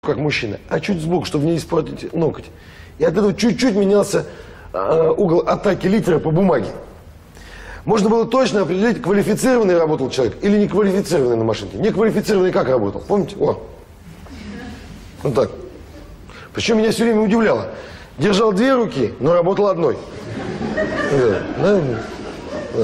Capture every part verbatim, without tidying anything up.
как мужчина, а чуть сбоку, чтобы не испортить ноготь. И от этого чуть-чуть менялся э, угол атаки литера по бумаге. Можно было точно определить, квалифицированный работал человек или неквалифицированный на машинке. Неквалифицированный как работал? Помните? О. Вот так. Причем меня все время удивляло. Держал две руки, но работал одной. Да, да, да.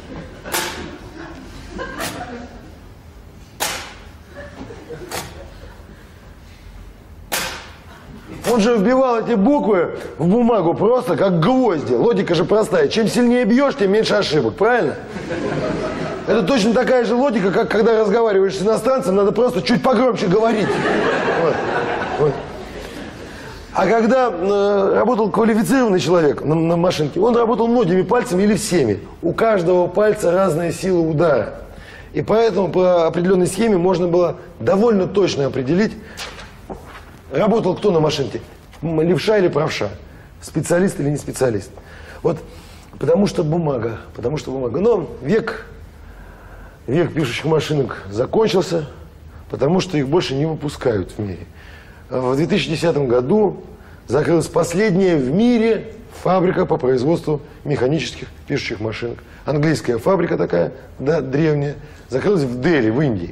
Он же вбивал эти буквы в бумагу просто как гвозди. Логика же простая. Чем сильнее бьешь, тем меньше ошибок. Правильно? Это точно такая же логика, как когда разговариваешь с иностранцем, надо просто чуть погромче говорить. Вот. Вот. А когда э, работал квалифицированный человек на, на машинке, он работал многими пальцами или всеми. У каждого пальца разная сила удара. И поэтому по определенной схеме можно было довольно точно определить, работал кто на машинке, левша или правша, специалист или не специалист. Вот, потому что бумага, потому что бумага. Но век, век пишущих машинок закончился, потому что их больше не выпускают в мире. В две тысячи десятом году закрылась последняя в мире фабрика по производству механических пишущих машинок. Английская фабрика такая, да, древняя, закрылась в Дели, в Индии.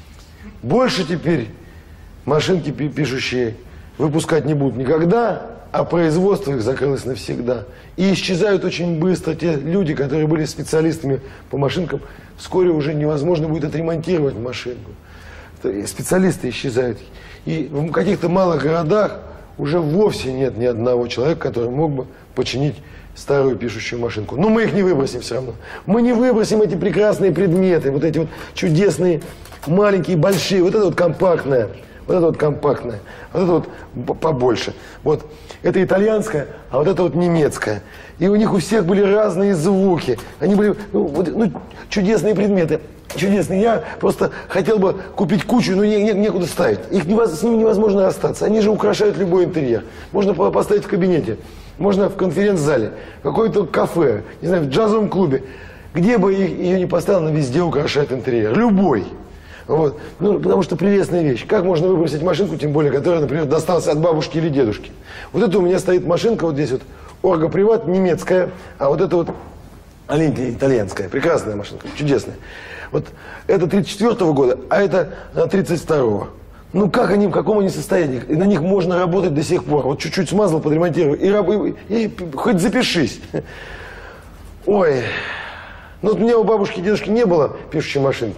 Больше теперь машинки пишущие выпускать не будут никогда, а производство их закрылось навсегда. И исчезают очень быстро те люди, которые были специалистами по машинкам. Вскоре уже невозможно будет отремонтировать машинку. Специалисты исчезают. И в каких-то малых городах уже вовсе нет ни одного человека, который мог бы починить старую пишущую машинку. Но мы их не выбросим все равно. Мы не выбросим эти прекрасные предметы, вот эти вот чудесные, маленькие, большие, вот это вот компактное. Вот это вот компактное, вот это вот побольше. Вот это итальянское, а вот это вот немецкое. И у них у всех были разные звуки. Они были ну, вот, ну, чудесные предметы. Чудесные. Я просто хотел бы купить кучу, но не, не, некуда ставить. Их невоз, с ними невозможно расстаться. Они же украшают любой интерьер. Можно поставить в кабинете, можно в конференц-зале, в какое-то кафе, не знаю, в джазовом клубе. Где бы ее ни поставил, она везде украшает интерьер. Любой. Вот. Ну, потому что прелестная вещь. Как можно выбросить машинку, тем более, которая, например, досталась от бабушки или дедушки? Вот это у меня стоит машинка, вот здесь вот, Орго Приват, немецкая, а вот это вот Олимпия, итальянская. Прекрасная машинка, чудесная. Вот это тридцать четвёртого года, а это тридцать второго. Ну, как они, в каком они состоянии? И на них можно работать до сих пор. Вот чуть-чуть смазал, подремонтировал, и, и, и хоть запишись. Ой. Ну, вот у меня у бабушки и дедушки не было пишущей машинки.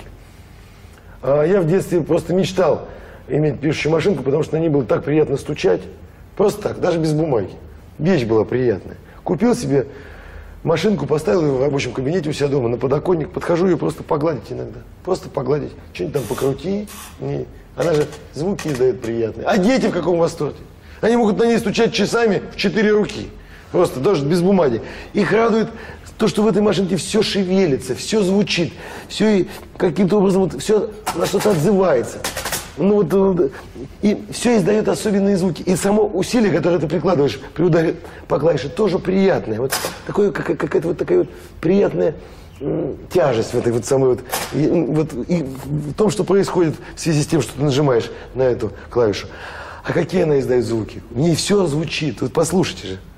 Я в детстве просто мечтал иметь пишущую машинку, потому что на ней было так приятно стучать. Просто так, даже без бумаги. Вещь была приятная. Купил себе машинку, поставил ее в рабочем кабинете у себя дома на подоконник. Подхожу ее просто погладить иногда. Просто погладить. Что-нибудь там покрути. И она же звуки издает приятные. А дети в каком восторге? Они могут на ней стучать часами в четыре руки. Просто даже без бумаги. Их радует то, что в этой машинке все шевелится, все звучит, все каким-то образом вот, все на что-то отзывается. Ну, вот, и все издает особенные звуки. И само усилие, которое ты прикладываешь при ударе по клавише, тоже приятное. Вот такое, как, какая-то вот такая вот приятная м, тяжесть в этой вот самой вот, и, вот и в том, что происходит в связи с тем, что ты нажимаешь на эту клавишу. А какие она издает звуки? В ней все звучит. Вот послушайте же.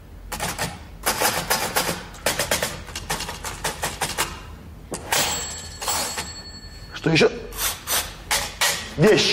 Что еще? Вещь.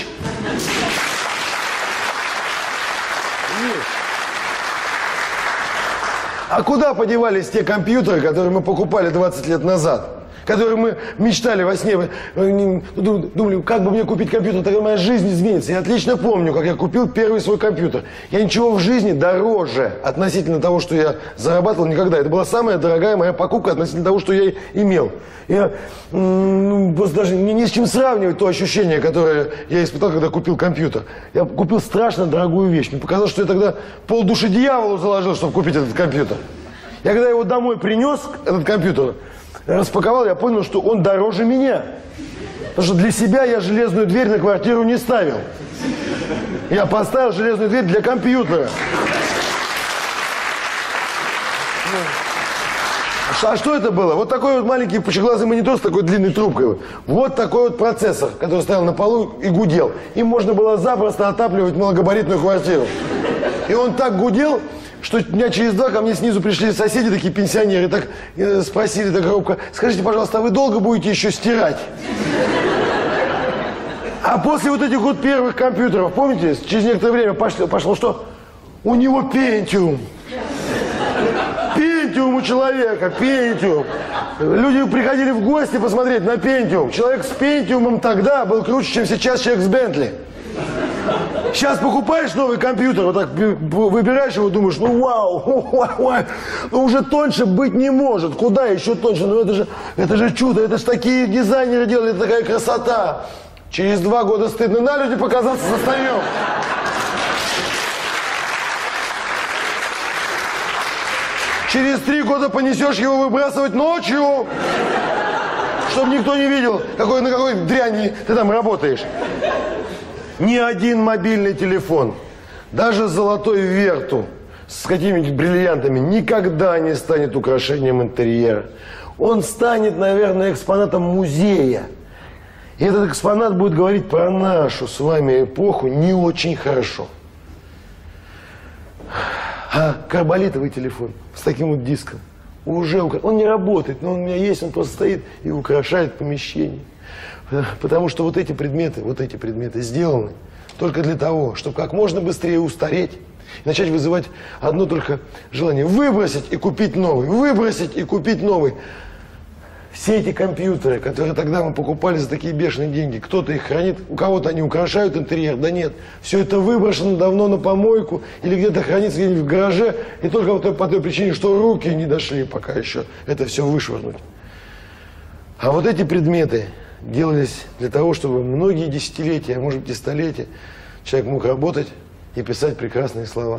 А куда подевались те компьютеры, которые мы покупали двадцать лет назад? Которые мы мечтали во сне, думали, как бы мне купить компьютер, тогда моя жизнь изменится. Я отлично помню, как я купил первый свой компьютер. Я ничего в жизни дороже относительно того, что я зарабатывал, никогда. Это была самая дорогая моя покупка относительно того, что я имел. Я ну, просто даже не, не с чем сравнивать то ощущение, которое я испытал, когда купил компьютер. Я купил страшно дорогую вещь. Мне показалось, что я тогда полдуши дьяволу заложил, чтобы купить этот компьютер. Я когда его домой принес, этот компьютер, распаковал, я понял, что он дороже меня. Потому что для себя я железную дверь на квартиру не ставил. Я поставил железную дверь для компьютера. А что это было? Вот такой вот маленький пучеглазый монитор с такой длинной трубкой. Вот такой вот процессор, который стоял на полу и гудел. Им можно было запросто отапливать малогабаритную квартиру. И он так гудел, что дня через два ко мне снизу пришли соседи, такие пенсионеры, так э, спросили так робко: скажите, пожалуйста, а вы долго будете еще стирать? А после вот этих вот первых компьютеров, помните, через некоторое время пошло, пошло что? У него Пентиум. Пентиум у человека, Пентиум. Люди приходили в гости посмотреть на Пентиум. Человек с Пентиумом тогда был круче, чем сейчас человек с Бентли. Сейчас покупаешь новый компьютер, вот так выбираешь его, думаешь, ну вау, вау, ну уже тоньше быть не может. Куда еще тоньше? Ну это же, это же чудо, это же такие дизайнеры делали, это такая красота. Через два года стыдно на люди показаться со старьем. Через три года понесешь его выбрасывать ночью, чтобы никто не видел, какой, на какой дряни ты там работаешь. Ни один мобильный телефон, даже золотой Верту с какими-нибудь бриллиантами, никогда не станет украшением интерьера. Он станет, наверное, экспонатом музея. И этот экспонат будет говорить про нашу с вами эпоху не очень хорошо. А карболитовый телефон с таким вот диском уже он не работает, но он у меня есть, он просто стоит и украшает помещение. Потому что вот эти предметы, вот эти предметы сделаны только для того, чтобы как можно быстрее устареть и начать вызывать одно только желание: выбросить и купить новый, выбросить и купить новый. Все эти компьютеры, которые тогда мы покупали за такие бешеные деньги, кто-то их хранит, у кого-то они украшают интерьер, да нет. Все это выброшено давно на помойку или где-то хранится где-нибудь в гараже, и только вот по той причине, что руки не дошли пока еще это все вышвырнуть. А вот эти предметы делались для того, чтобы многие десятилетия, а может быть и столетия, человек мог работать и писать прекрасные слова.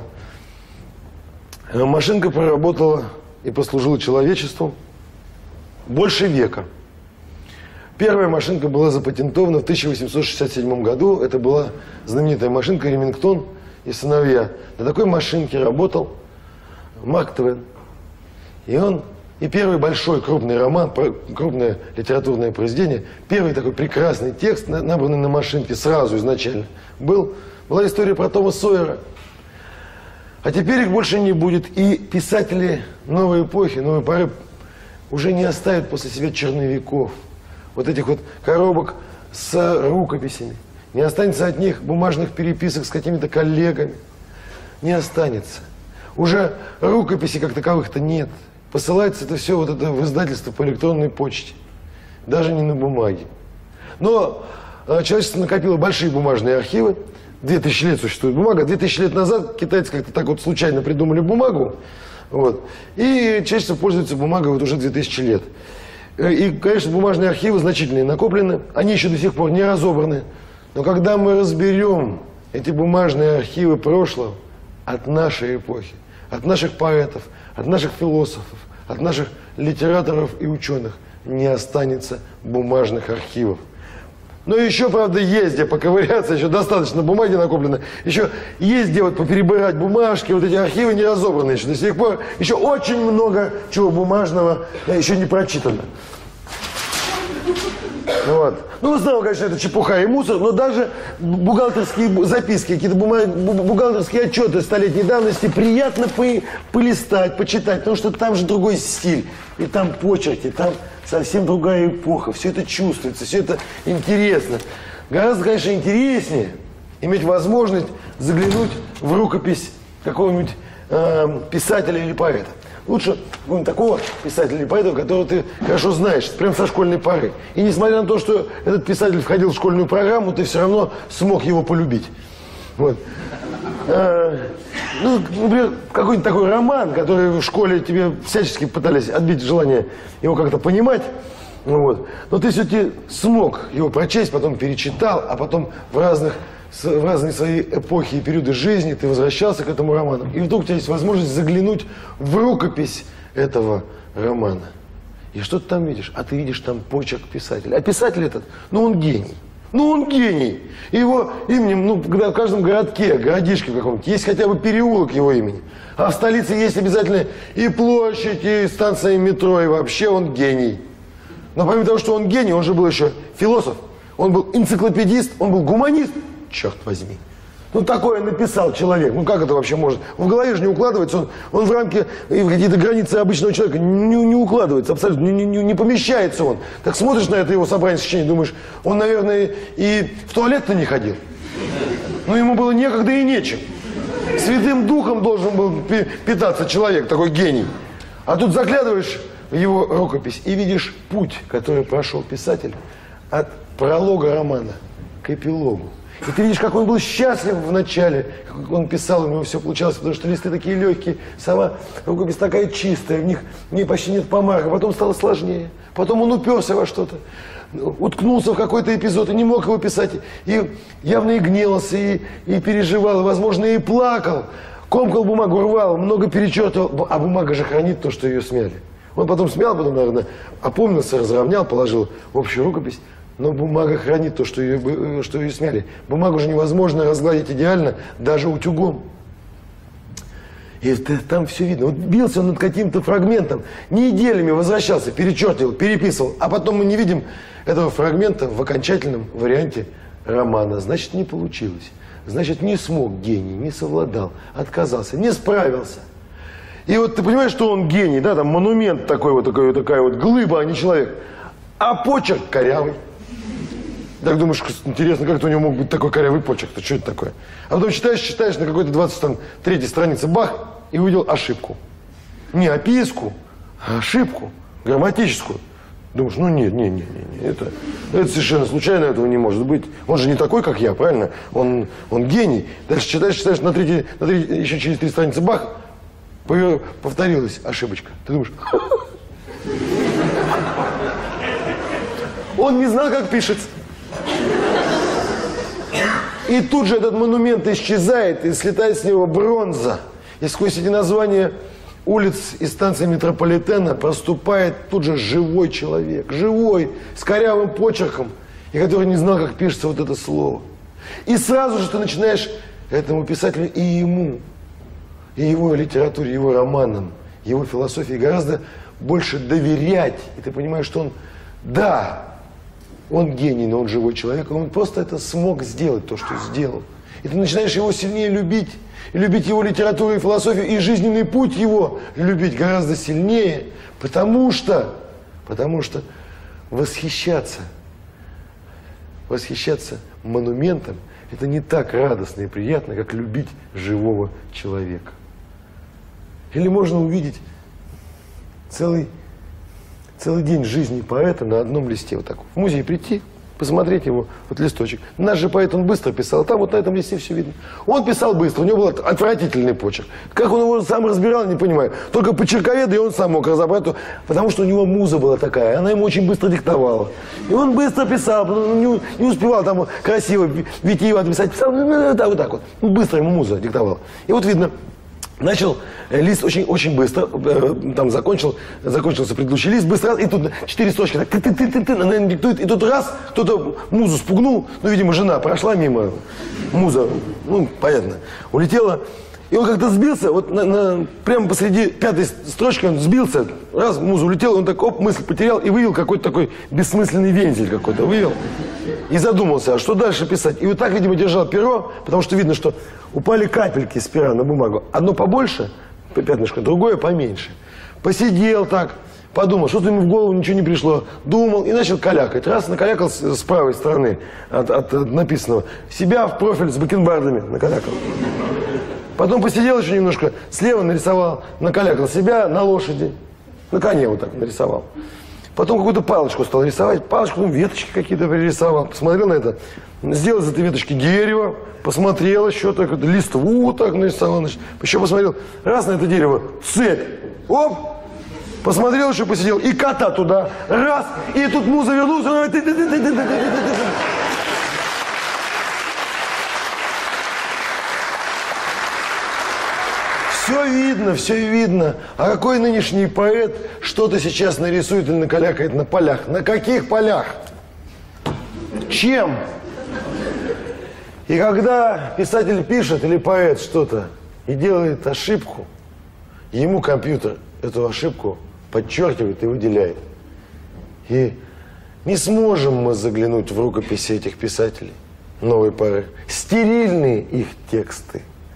Машинка проработала и послужила человечеству больше века. Первая машинка была запатентована в тысяча восемьсот шестьдесят седьмом году. Это была знаменитая машинка Ремингтон и сыновья. На такой машинке работал Марк Твен. И он, и первый большой крупный роман, крупное литературное произведение, первый такой прекрасный текст, набранный на машинке сразу изначально, был, была история про Тома Сойера. А теперь их больше не будет. И писатели новой эпохи, новой поры уже не оставят после себя черновиков, вот этих вот коробок с рукописями. Не останется от них бумажных переписок с какими-то коллегами. Не останется. Уже рукописи как таковых-то нет. Посылается это все вот это в издательство по электронной почте. Даже не на бумаге. Но э, человечество накопило большие бумажные архивы. Две тысячи лет существует бумага. Две тысячи лет назад китайцы как-то так вот случайно придумали бумагу. Вот. И человечество пользуется бумагой вот уже две тысячи лет. И, конечно, бумажные архивы значительные накоплены. Они еще до сих пор не разобраны. Но когда мы разберем эти бумажные архивы прошлого от нашей эпохи, от наших поэтов, от наших философов, от наших литераторов и ученых, не останется бумажных архивов. Но еще, правда, есть где поковыряться, еще достаточно бумаги накоплено. Еще есть где вот поперебирать бумажки, вот эти архивы не разобраны еще до сих пор. Еще очень много чего бумажного еще не прочитано. Вот. Ну, в основном, конечно, это чепуха и мусор, но даже бухгалтерские записки, какие-то бухгалтерские отчеты столетней давности приятно по полистать, почитать, потому что там же другой стиль, и там почерки, там совсем другая эпоха, все это чувствуется, все это интересно. Гораздо, конечно, интереснее иметь возможность заглянуть в рукопись какого-нибудь э, писателя или поэта. Лучше такого писателя или поэта, которого ты хорошо знаешь, прям со школьной поры. И несмотря на то, что этот писатель входил в школьную программу, ты все равно смог его полюбить. Вот. А, ну, например, какой-нибудь такой роман, который в школе тебе всячески пытались отбить желание его как-то понимать. Вот. Но ты все-таки смог его прочесть, потом перечитал, а потом в разных в разные свои эпохи и периоды жизни ты возвращался к этому роману, и вдруг у тебя есть возможность заглянуть в рукопись этого романа. И что ты там видишь? А ты видишь там почерк писателя. А писатель этот, ну он гений. Ну, он гений. Его именем, ну, в каждом городке, городишке каком-нибудь, есть хотя бы переулок его имени. А в столице есть обязательно и площадь, и станция метро, и вообще он гений. Но помимо того, что он гений, он же был еще философ, он был энциклопедист, он был гуманист. Черт возьми. Ну, такое написал человек. Ну, как это вообще может? В голове же не укладывается. Он, он в рамки и в какие-то границы обычного человека не, не укладывается. Абсолютно не, не, не помещается он. Так смотришь на это его собрание сочинений, думаешь, он, наверное, и в туалет-то не ходил. Но ему было некогда и нечем. Святым духом должен был питаться человек, такой гений. А тут заглядываешь в его рукопись и видишь путь, который прошел писатель от пролога романа к эпилогу. И ты видишь, как он был счастлив в начале, как он писал, у него все получалось, потому что листы такие легкие, сама рукопись такая чистая, в них, в них почти нет помарок, потом стало сложнее, потом он уперся во что-то, уткнулся в какой-то эпизод и не мог его писать, и явно и гневался, и, и переживал, и, возможно, и плакал, комкал бумагу, рвал, много перечертывал, а бумага же хранит то, что ее смяли. Он потом смял, потом, наверное, опомнился, разровнял, положил в общую рукопись. Но бумага хранит то, что ее, что ее сняли. Бумагу же невозможно разгладить идеально, даже утюгом. И это, там все видно. Вот бился он над каким-то фрагментом, неделями возвращался, перечертил, переписывал. А потом мы не видим этого фрагмента в окончательном варианте романа. Значит, не получилось. Значит, не смог гений, не совладал, отказался, не справился. И вот ты понимаешь, что он гений, да, там монумент такой вот, такой, такая вот глыба, а не человек. А почерк корявый. Так думаешь, интересно, как-то у него мог быть такой корявый почерк-то, что это такое? А потом читаешь, читаешь на какой-то двадцать третьей странице, бах, и увидел ошибку. Не описку, а ошибку, грамматическую. Думаешь, ну нет, нет, нет, нет, это, это совершенно случайно, этого не может быть. Он же не такой, как я, правильно? Он, он гений. Дальше читаешь, читаешь, на третьей, на третьей, еще через три страницы, бах, повторилась ошибочка. Ты думаешь, он не знал, как пишется. И тут же этот монумент исчезает, и слетает с него бронза. И сквозь эти названия улиц и станции метрополитена проступает тут же живой человек. Живой, с корявым почерком, и который не знал, как пишется вот это слово. И сразу же ты начинаешь этому писателю и ему, и его литературе, его романам, его философии гораздо больше доверять. И ты понимаешь, что он, да, он гений, но он живой человек, и он просто это смог сделать, то, что сделал. И ты начинаешь его сильнее любить, и любить его литературу и философию, и жизненный путь его любить гораздо сильнее, потому что, потому что восхищаться, восхищаться монументом, это не так радостно и приятно, как любить живого человека. Или можно увидеть целый... Целый день жизни поэта на одном листе. Вот так. В музей прийти, посмотреть его, вот листочек. Наш же поэт, он быстро писал. Там вот на этом листе все видно. Он писал быстро, у него был отвратительный почерк. Как он его сам разбирал, не понимаю. Только почерковеды, и он сам мог разобрать, потому что у него муза была такая. Она ему очень быстро диктовала. И он быстро писал, не, не успевал там красиво, витиевато писать. Писал, да, вот так вот. Быстро ему муза диктовала. И вот видно, начал лист очень, очень быстро, там закончил, закончился предыдущий лист, быстро, и тут четыре строчки, так, ты, ты, ты, ты, ты, она диктует, и тут раз, кто-то музу спугнул, ну, видимо, жена прошла мимо, муза, ну, понятно, улетела, и он как-то сбился, вот на, на, прямо посреди пятой строчки он сбился, раз, муза улетела, он так, оп, мысль потерял и вывел какой-то такой бессмысленный вензель какой-то, вывел, и задумался, а что дальше писать, и вот так, видимо, держал перо, потому что видно, что упали капельки с пера на бумагу, одно побольше, пятнышко, другое поменьше. Посидел так, подумал, что-то ему в голову ничего не пришло. Думал и начал калякать. Раз накалякал с, с правой стороны от, от, от написанного. Себя в профиль с бакенбардами накалякал. Потом посидел еще немножко, слева нарисовал, накалякал себя на лошади. На коне вот так нарисовал. Потом какую-то палочку стал рисовать. Палочку, ну, веточки какие-то пририсовал. Посмотрел на это. Сделал из этой веточки дерево. Посмотрел еще так, листву вот так нарисовал. Значит. Еще посмотрел. Раз на это дерево. Цепь. Оп. Посмотрел еще, посидел. И кота туда. Раз. И тут муза вернулся. Все видно, все видно. А какой нынешний поэт что-то сейчас нарисует или накалякает на полях? На каких полях? Чем? И когда писатель пишет или поэт что-то и делает ошибку, ему компьютер эту ошибку подчеркивает и выделяет. И не сможем мы заглянуть в рукописи этих писателей новой поры. Стерильные их тексты.